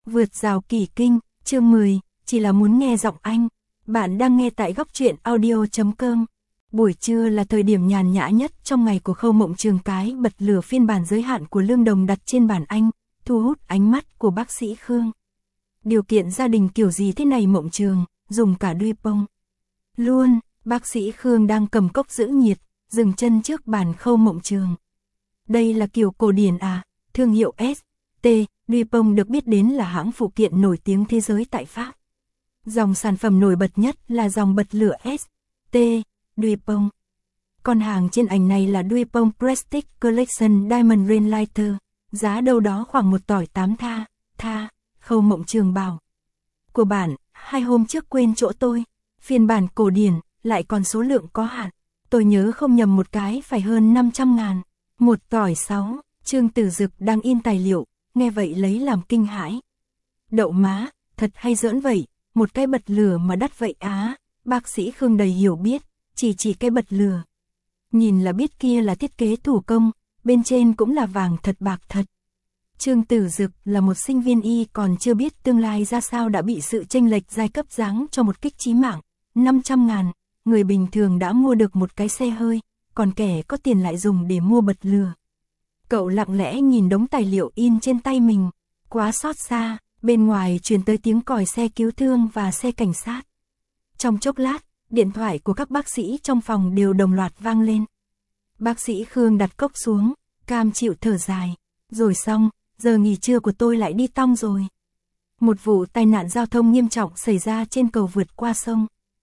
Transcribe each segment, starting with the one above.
Vượt rào kỳ kinh, chương 10, chỉ là muốn nghe giọng anh. Bạn đang nghe tại góc truyện audio.com. Buổi trưa là thời điểm nhàn nhã nhất trong ngày của Khâu Mộng Trường. Cái bật lửa phiên bản giới hạn của Lương Đồng đặt trên bàn anh, thu hút ánh mắt của bác sĩ Khương. Điều kiện gia đình kiểu gì thế này Mộng Trường, dùng cả đuôi bông. Luôn, bác sĩ Khương đang cầm cốc giữ nhiệt, dừng chân trước bàn Khâu Mộng Trường. Đây là kiểu cổ điển à, thương hiệu ST, Dupont được biết đến là hãng phụ kiện nổi tiếng thế giới tại Pháp. Dòng sản phẩm nổi bật nhất là dòng bật lửa ST, Dupont. Con hàng trên ảnh này là Dupont Prestige Collection Diamond Rain Lighter, giá đâu đó khoảng 1,8 tha, Khâu Mộng Trường bảo. Của bạn, 2 hôm trước quên chỗ tôi, phiên bản cổ điển, lại còn số lượng có hạn. Tôi nhớ không nhầm một cái phải hơn 500.000. 1,6, Trương Tử Dực đang in tài liệu, nghe vậy lấy làm kinh hãi. Đậu má, thật hay giỡn vậy, một cái bật lửa mà đắt vậy á, bác sĩ Khương đầy hiểu biết, chỉ cái bật lửa. Nhìn là biết kia là thiết kế thủ công, bên trên cũng là vàng thật bạc thật. Trương Tử Dực là một sinh viên y còn chưa biết tương lai ra sao đã bị sự chênh lệch giai cấp giáng cho một kích chí mạng, 500.000, người bình thường đã mua được một cái xe hơi, còn kẻ có tiền lại dùng để mua bật lửa. Cậu lặng lẽ nhìn đống tài liệu in trên tay mình, quá xót xa, bên ngoài truyền tới tiếng còi xe cứu thương và xe cảnh sát. Trong chốc lát, điện thoại của các bác sĩ trong phòng đều đồng loạt vang lên. Bác sĩ Khương đặt cốc xuống, cam chịu thở dài, rồi xong, giờ nghỉ trưa của tôi lại đi tong rồi. Một vụ tai nạn giao thông nghiêm trọng xảy ra trên cầu vượt qua sông.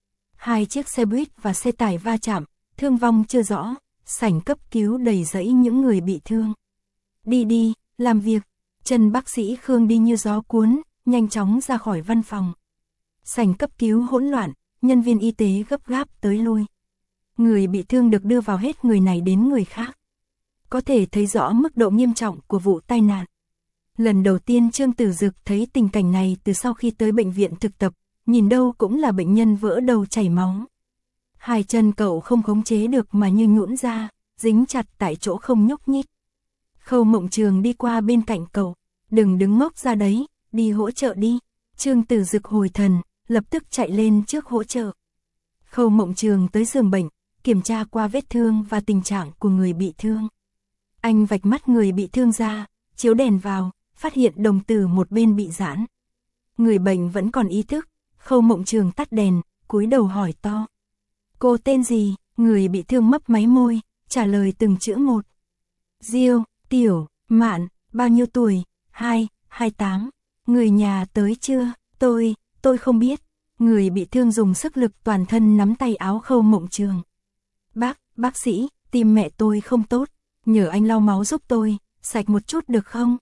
2 chiếc xe buýt và xe tải va chạm, thương vong chưa rõ, sảnh cấp cứu đầy rẫy những người bị thương. Đi, làm việc. Chân bác sĩ Khương đi như gió cuốn, nhanh chóng ra khỏi văn phòng. Sảnh cấp cứu hỗn loạn, nhân viên y tế gấp gáp tới lui. Người bị thương được đưa vào hết người này đến người khác. Có thể thấy rõ mức độ nghiêm trọng của vụ tai nạn. Lần đầu tiên Trương Tử Dực thấy tình cảnh này từ sau khi tới bệnh viện thực tập, nhìn đâu cũng là bệnh nhân vỡ đầu chảy máu. 2 chân cậu không khống chế được mà như nhũn ra, dính chặt tại chỗ không nhúc nhích. Khâu Mộng Trường đi qua bên cạnh cậu, đừng đứng ngốc ra đấy, đi hỗ trợ đi. Trương Tử Dực hồi thần, lập tức chạy lên trước hỗ trợ. Khâu Mộng Trường tới giường bệnh, kiểm tra qua vết thương và tình trạng của người bị thương. Anh vạch mắt người bị thương ra, chiếu đèn vào, phát hiện đồng tử một bên bị giãn. Người bệnh vẫn còn ý thức, Khâu Mộng Trường tắt đèn, cúi đầu hỏi to. Cô tên gì? Người bị thương mấp máy môi, trả lời từng chữ một. Diêu, Tiểu, Mạn, bao nhiêu tuổi? 28. Người nhà tới chưa? Tôi không biết. Người bị thương dùng sức lực toàn thân nắm tay áo Khâu Mộng Trường. Bác sĩ, tim mẹ tôi không tốt, nhờ anh lau máu giúp tôi, sạch một chút được không?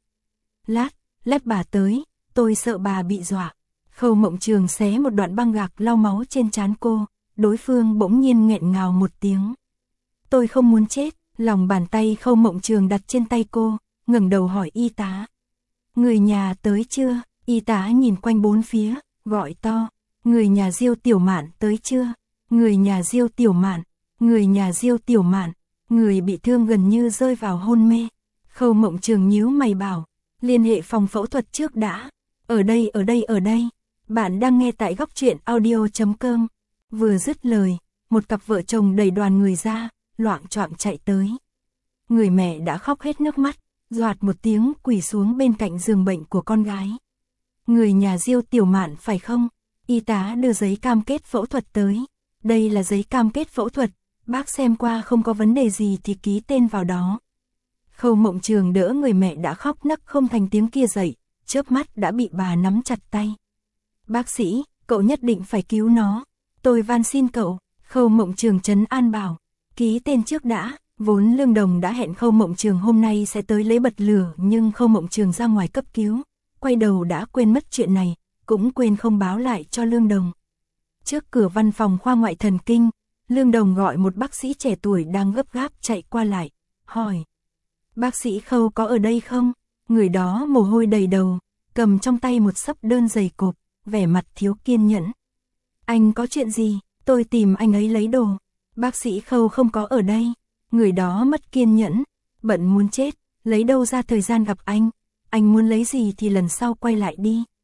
Lát bà tới, tôi sợ bà bị dọa. Khâu Mộng Trường xé một đoạn băng gạc lau máu trên trán cô, đối phương bỗng nhiên nghẹn ngào một tiếng. Tôi không muốn chết, lòng bàn tay Khâu Mộng Trường đặt trên tay cô, ngẩng đầu hỏi y tá. Người nhà tới chưa? Y tá nhìn quanh bốn phía, gọi to. Người nhà Diêu Tiểu Mạn tới chưa? Người nhà Diêu Tiểu Mạn, người nhà Diêu Tiểu Mạn. Người bị thương gần như rơi vào hôn mê. Khâu Mộng Trường nhíu mày bảo, liên hệ phòng phẫu thuật trước đã. Ở đây. Bạn đang nghe tại góc truyện audio.com. Vừa dứt lời, một cặp vợ chồng đẩy đoàn người ra, loạng choạng chạy tới. Người mẹ đã khóc hết nước mắt, doạt một tiếng quỳ xuống bên cạnh giường bệnh của con gái. Người nhà Diêu Tiểu Mạn phải không? Y tá đưa giấy cam kết phẫu thuật tới. Đây là giấy cam kết phẫu thuật, bác xem qua không có vấn đề gì thì ký tên vào đó. Khâu Mộng Trường đỡ người mẹ đã khóc nấc không thành tiếng kia dậy, chớp mắt đã bị bà nắm chặt tay. Bác sĩ, cậu nhất định phải cứu nó. Tôi van xin cậu. Khâu Mộng Trường trấn an bảo. Ký tên trước đã. Vốn Lương Đồng đã hẹn Khâu Mộng Trường hôm nay sẽ tới lấy bật lửa, nhưng Khâu Mộng Trường ra ngoài cấp cứu, quay đầu đã quên mất chuyện này, cũng quên không báo lại cho Lương Đồng. Trước cửa văn phòng khoa ngoại thần kinh, Lương Đồng gọi một bác sĩ trẻ tuổi đang gấp gáp chạy qua lại, hỏi. Bác sĩ Khâu có ở đây không? Người đó mồ hôi đầy đầu, cầm trong tay một xấp đơn dày cộp, vẻ mặt thiếu kiên nhẫn. Anh có chuyện gì? Tôi tìm anh ấy lấy đồ. Bác sĩ Khâu không có ở đây. Người đó mất kiên nhẫn, bận muốn chết, lấy đâu ra thời gian gặp anh muốn lấy gì thì lần sau quay lại đi.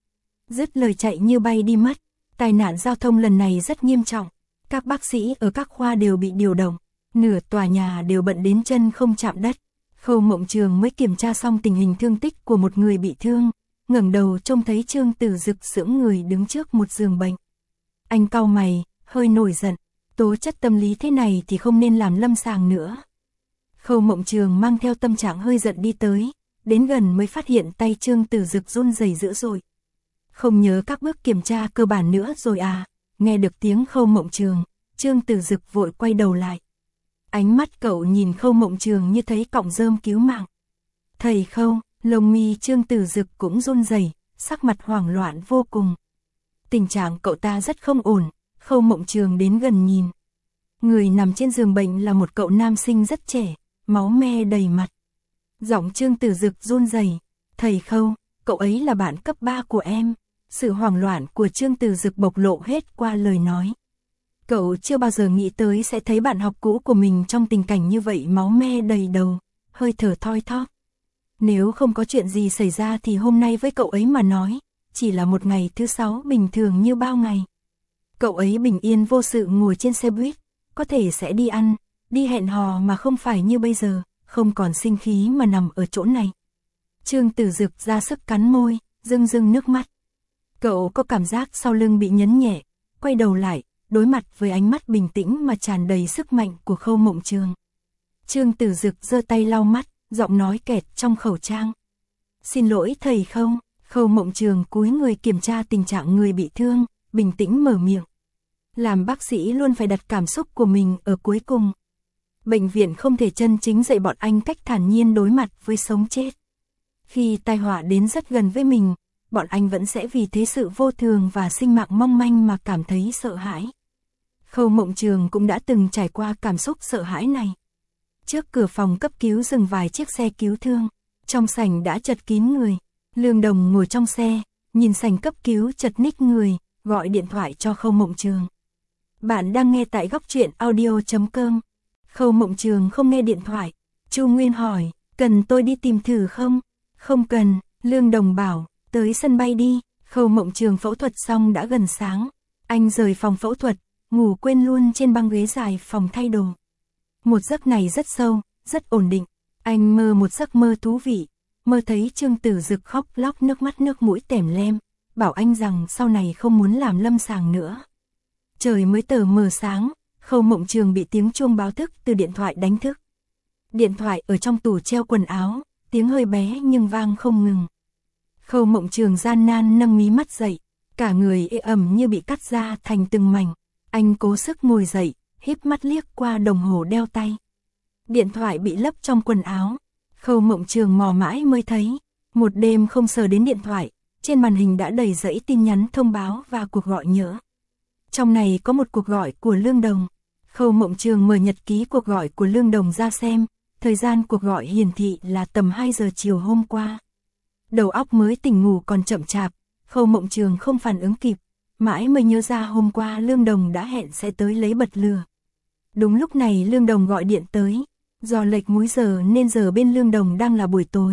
dứt lời chạy như bay đi mất. Tai nạn giao thông lần này rất nghiêm trọng. Các bác sĩ ở các khoa đều bị điều động. Nửa tòa nhà đều bận đến chân không chạm đất. Khâu Mộng Trường mới kiểm tra xong tình hình thương tích của một người bị thương, ngẩng đầu trông thấy Trương Tử Dực sững người đứng trước một giường bệnh. Anh cau mày, hơi nổi giận, tố chất tâm lý thế này thì không nên làm lâm sàng nữa. Khâu Mộng Trường mang theo tâm trạng hơi giận đi tới, đến gần mới phát hiện tay Trương Tử Dực run rẩy dữ dội. Không nhớ các bước kiểm tra cơ bản nữa rồi à? Nghe được tiếng Khâu Mộng Trường, Trương Tử Dực vội quay đầu lại. Ánh mắt cậu nhìn Khâu Mộng Trường như thấy cọng rơm cứu mạng. Thầy Khâu, lông mi Trương Tử Dực cũng run rẩy, sắc mặt hoảng loạn vô cùng. Tình trạng cậu ta rất không ổn. Khâu Mộng Trường đến gần nhìn. Người nằm trên giường bệnh là một cậu nam sinh rất trẻ, máu me đầy mặt. Giọng Trương Tử Dực run rẩy. Thầy Khâu, cậu ấy là bạn cấp 3 của em. Sự hoảng loạn của Trương Tử Dực bộc lộ hết qua lời nói. Cậu chưa bao giờ nghĩ tới sẽ thấy bạn học cũ của mình trong tình cảnh như vậy, máu me đầy đầu, hơi thở thoi thóp. Nếu không có chuyện gì xảy ra thì hôm nay với cậu ấy mà nói, chỉ là một ngày thứ 6 bình thường như bao ngày. Cậu ấy bình yên vô sự ngồi trên xe buýt, có thể sẽ đi ăn, đi hẹn hò mà không phải như bây giờ, không còn sinh khí mà nằm ở chỗ này. Trương Tử Dực ra sức cắn môi, rưng rưng nước mắt. Cậu có cảm giác sau lưng bị nhấn nhẹ, quay đầu lại, đối mặt với ánh mắt bình tĩnh mà tràn đầy sức mạnh của Khâu Mộng Trường. Trương Tử Dực giơ tay lau mắt, giọng nói kẹt trong khẩu trang. Xin lỗi thầy Khâu. Khâu Mộng Trường cúi người kiểm tra tình trạng người bị thương, bình tĩnh mở miệng. Làm bác sĩ luôn phải đặt cảm xúc của mình ở cuối cùng. Bệnh viện không thể chân chính dạy bọn anh cách thản nhiên đối mặt với sống chết. Khi tai họa đến rất gần với mình, bọn anh vẫn sẽ vì thế sự vô thường và sinh mạng mong manh mà cảm thấy sợ hãi. Khâu Mộng Trường cũng đã từng trải qua cảm xúc sợ hãi này. Trước cửa phòng cấp cứu dừng vài chiếc xe cứu thương, trong sảnh đã chật kín người. Lương Đồng ngồi trong xe, nhìn sảnh cấp cứu chật ních người, gọi điện thoại cho Khâu Mộng Trường. Bạn đang nghe tại góc truyện audio.com. Khâu Mộng Trường không nghe điện thoại. Chu Nguyên hỏi, cần tôi đi tìm thử không? Không cần, Lương Đồng bảo, tới sân bay đi. Khâu Mộng Trường phẫu thuật xong đã gần sáng. Anh rời phòng phẫu thuật, ngủ quên luôn trên băng ghế dài phòng thay đồ. Một giấc này rất sâu, rất ổn định. Anh mơ một giấc mơ thú vị. Mơ thấy Trương Tử Dực khóc lóc nước mắt nước mũi tèm lem, bảo anh rằng sau này không muốn làm lâm sàng nữa. Trời mới tờ mờ sáng, Khâu Mộng Trường bị tiếng chuông báo thức từ điện thoại đánh thức. Điện thoại ở trong tủ treo quần áo, tiếng hơi bé nhưng vang không ngừng. Khâu Mộng Trường gian nan nâng mí mắt dậy, cả người ê ẩm như bị cắt ra thành từng mảnh. Anh cố sức ngồi dậy, híp mắt liếc qua đồng hồ đeo tay. Điện thoại bị lấp trong quần áo. Khâu Mộng Trường mò mãi mới thấy, một đêm không sờ đến điện thoại, trên màn hình đã đầy dãy tin nhắn thông báo và cuộc gọi nhỡ. Trong này có một cuộc gọi của Lương Đồng. Khâu Mộng Trường mở nhật ký cuộc gọi của Lương Đồng ra xem, thời gian cuộc gọi hiển thị là tầm 2 giờ chiều hôm qua. Đầu óc mới tỉnh ngủ còn chậm chạp, Khâu Mộng Trường không phản ứng kịp, mãi mới nhớ ra hôm qua Lương Đồng đã hẹn sẽ tới lấy bật lửa. Đúng lúc này Lương Đồng gọi điện tới. Do lệch múi giờ nên giờ bên Lương Đồng đang là buổi tối.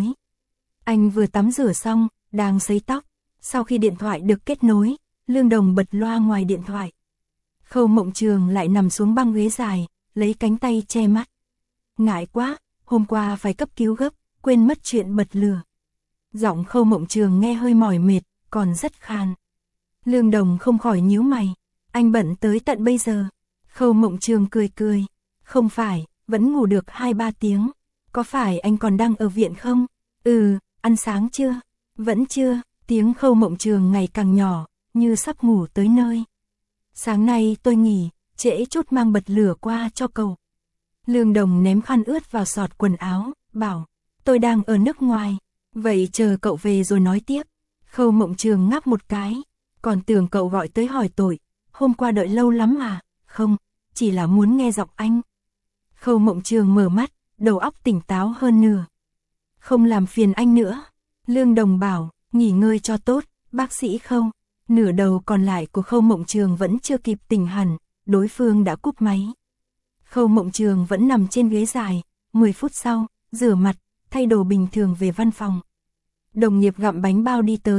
Anh vừa tắm rửa xong, đang sấy tóc. Sau khi điện thoại được kết nối, Lương Đồng bật loa ngoài điện thoại. Khâu Mộng Trường lại nằm xuống băng ghế dài, lấy cánh tay che mắt. Ngại quá, hôm qua phải cấp cứu gấp, quên mất chuyện bật lửa. Giọng Khâu Mộng Trường nghe hơi mỏi mệt, còn rất khan. Lương Đồng không khỏi nhíu mày. Anh bận tới tận bây giờ. Khâu Mộng Trường cười cười. Không phải, vẫn ngủ được 2-3 tiếng. Có phải anh còn đang ở viện không? Ừ, ăn sáng chưa? Vẫn chưa. Tiếng Khâu Mộng Trường ngày càng nhỏ, như sắp ngủ tới nơi. Sáng nay tôi nghỉ, trễ chút mang bật lửa qua cho cậu. Lương Đồng ném khăn ướt vào xọt quần áo, bảo, tôi đang ở nước ngoài. Vậy chờ cậu về rồi nói tiếp. Khâu Mộng Trường ngáp một cái, còn tưởng cậu gọi tới hỏi tội. Hôm qua đợi lâu lắm à? Không, chỉ là muốn nghe giọng anh. Khâu Mộng Trường mở mắt, đầu óc tỉnh táo hơn nửa. Không làm phiền anh nữa. Lương Đồng bảo, nghỉ ngơi cho tốt, bác sĩ Khâu. Nửa đầu còn lại của Khâu Mộng Trường vẫn chưa kịp tỉnh hẳn, đối phương đã cúp máy. Khâu Mộng Trường vẫn nằm trên ghế dài, 10 phút sau, rửa mặt, thay đồ bình thường về văn phòng. Đồng nghiệp gặm bánh bao đi tới,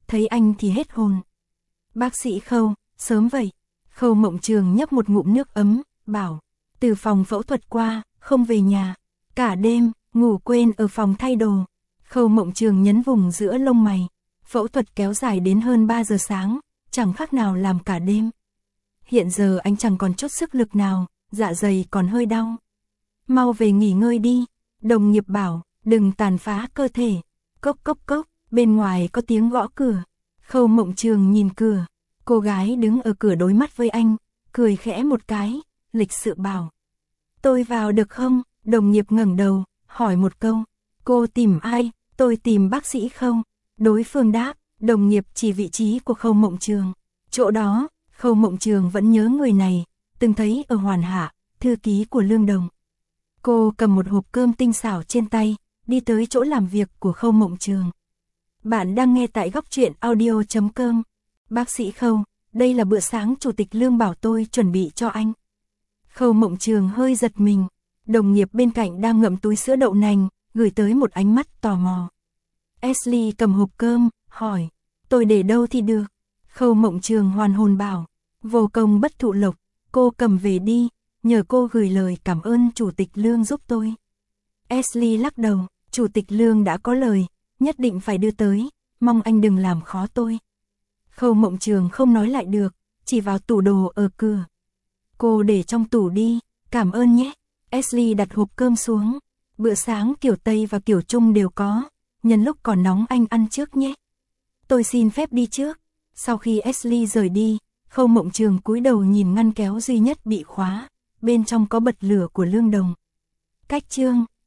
thấy anh thì hết hồn. Bác sĩ Khâu, sớm vậy. Khâu Mộng Trường nhấp một ngụm nước ấm, bảo, từ phòng phẫu thuật qua, không về nhà. Cả đêm, ngủ quên ở phòng thay đồ. Khâu Mộng Trường nhấn vùng giữa lông mày. Phẫu thuật kéo dài đến hơn 3 giờ sáng, chẳng khác nào làm cả đêm. Hiện giờ anh chẳng còn chút sức lực nào, dạ dày còn hơi đau. Mau về nghỉ ngơi đi. Đồng nghiệp bảo, đừng tàn phá cơ thể. Cốc cốc cốc, bên ngoài có tiếng gõ cửa. Khâu Mộng Trường nhìn cửa. Cô gái đứng ở cửa đối mắt với anh, cười khẽ một cái, lịch sự bảo. Tôi vào được không? Đồng nghiệp ngẩng đầu, hỏi một câu. Cô tìm ai? Tôi tìm bác sĩ Khâu. Đối phương đáp, đồng nghiệp chỉ vị trí của Khâu Mộng Trường. Chỗ đó, Khâu Mộng Trường vẫn nhớ người này, từng thấy ở Hoàn Hạ, thư ký của Lương Đồng. Cô cầm một hộp cơm tinh xảo trên tay, đi tới chỗ làm việc của Khâu Mộng Trường. Bạn đang nghe tại Góc Truyện Audio.com. Bác sĩ Khâu, đây là bữa sáng Chủ tịch Lương bảo tôi chuẩn bị cho anh. Khâu Mộng Trường hơi giật mình. Đồng nghiệp bên cạnh đang ngậm túi sữa đậu nành, gửi tới một ánh mắt tò mò. Ashley cầm hộp cơm, hỏi, tôi để đâu thì được. Khâu Mộng Trường hoàn hồn bảo, vô công bất thụ lộc, cô cầm về đi, nhờ cô gửi lời cảm ơn Chủ tịch Lương giúp tôi. Ashley lắc đầu, Chủ tịch Lương đã có lời, nhất định phải đưa tới, mong anh đừng làm khó tôi. Khâu Mộng Trường không nói lại được, chỉ vào tủ đồ ở cửa. Cô để trong tủ đi, cảm ơn nhé. Ashley đặt hộp cơm xuống, bữa sáng kiểu Tây và kiểu Trung đều có, nhân lúc còn nóng anh ăn trước nhé. Tôi xin phép đi trước. Sau khi Ashley rời đi, Khâu Mộng Trường cúi đầu nhìn ngăn kéo duy nhất bị khóa, bên trong có bật lửa của Lương Đồng. Cách chương